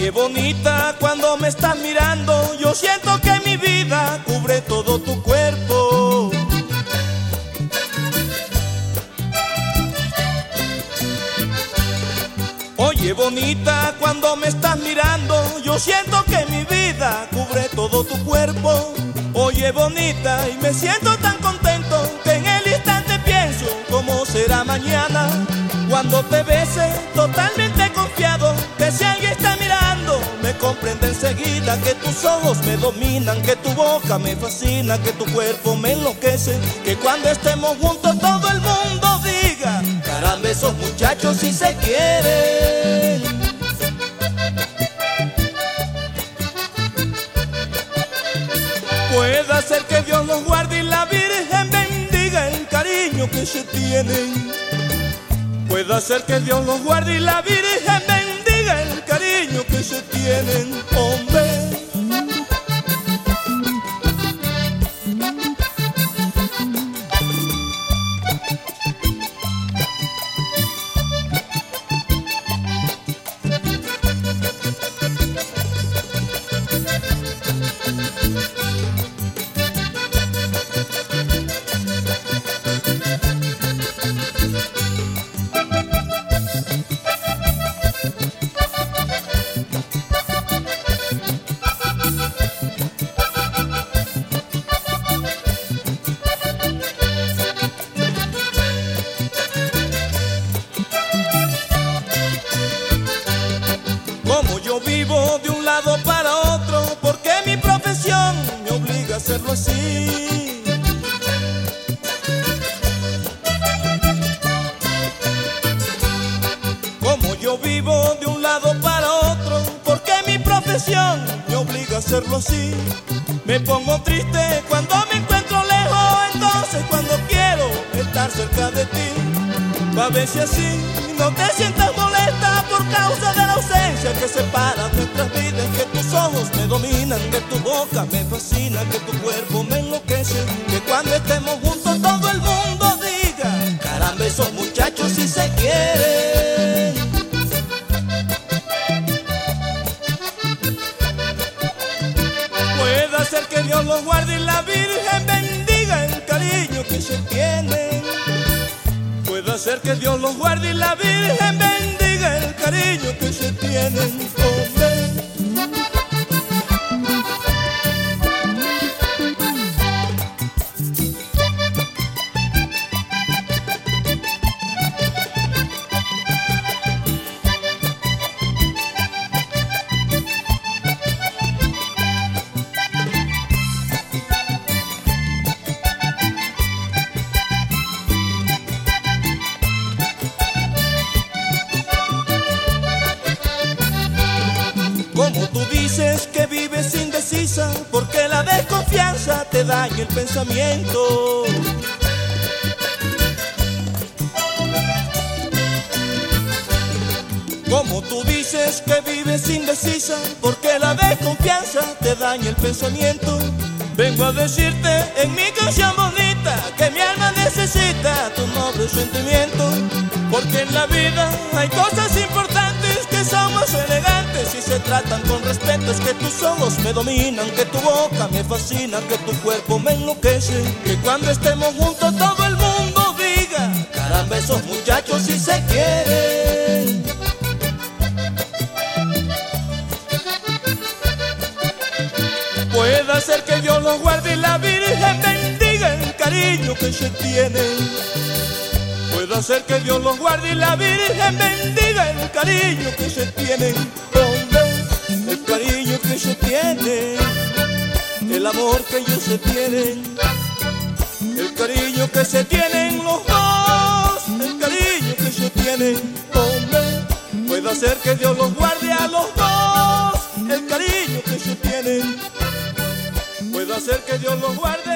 Oye bonita, cuando me estás mirando, yo siento que mi vida cubre todo tu cuerpo. Oye bonita, cuando me estás mirando, yo siento que mi vida cubre todo tu cuerpo. Oye bonita, y me siento tan contento que en el instante pienso cómo será mañana, cuando te bese totalmente confiado, que si alguien está mirando me comprende enseguida, que tus ojos me dominan, que tu boca me fascina, que tu cuerpo me enloquece, que cuando estemos juntos todo el mundo diga: caramba, esos muchachos sí se quieren. Puede ser que Dios los guarde y la Virgen bendiga el cariño que se tienen. Puede ser que Dios los guarde y la Virgen bendiga el cariño que se tienen, hombre. Como yo vivo de un lado para otro, porque mi profesión me obliga a hacerlo así. Como yo vivo de un lado para otro, porque mi profesión me obliga a hacerlo así. Me pongo triste cuando me encuentro lejos, entonces cuando quiero estar cerca de ti, pa' ver si así no te sientas molesta por causa de la ausencia que separa nuestras vidas. Que tus ojos me dominan, que tu boca me fascina, que tu cuerpo me enloquece, que cuando estemos juntos todo el mundo diga: caramba, esos muchachos sí se quieren. Puede ser que Dios los guarde y la Virgen bendiga el cariño que se tienen. Puede ser que Dios los guarde y la Virgen bendiga el cariño que se tienen, hombre. Como tú dices que vives indecisa, porque la desconfianza te daña el pensamiento. Como tú dices que vives indecisa, porque la desconfianza te daña el pensamiento. Vengo a decirte en mi canción bonita que mi alma necesita tu noble sentimiento, porque en la vida hay cosas importantes que son más elegantes y se tratan con respeto. Es que tus ojos me dominan, que tu boca me fascina, que tu cuerpo me enloquece, que cuando estemos juntos todo el mundo diga: caramba, esos muchachos sí se quieren. Puede ser que Dios los guarde y la Virgen bendiga el cariño que se tienen. Puede ser que Dios los guarde y la Virgen bendiga el cariño que se tienen, hombre. El cariño que se tiene, el amor que ellos se tienen, el cariño que se tienen los dos, el cariño que se tienen, hombre. Puede ser que Dios los guarde a los dos, el cariño que se tienen. Puede ser que Dios los guarde.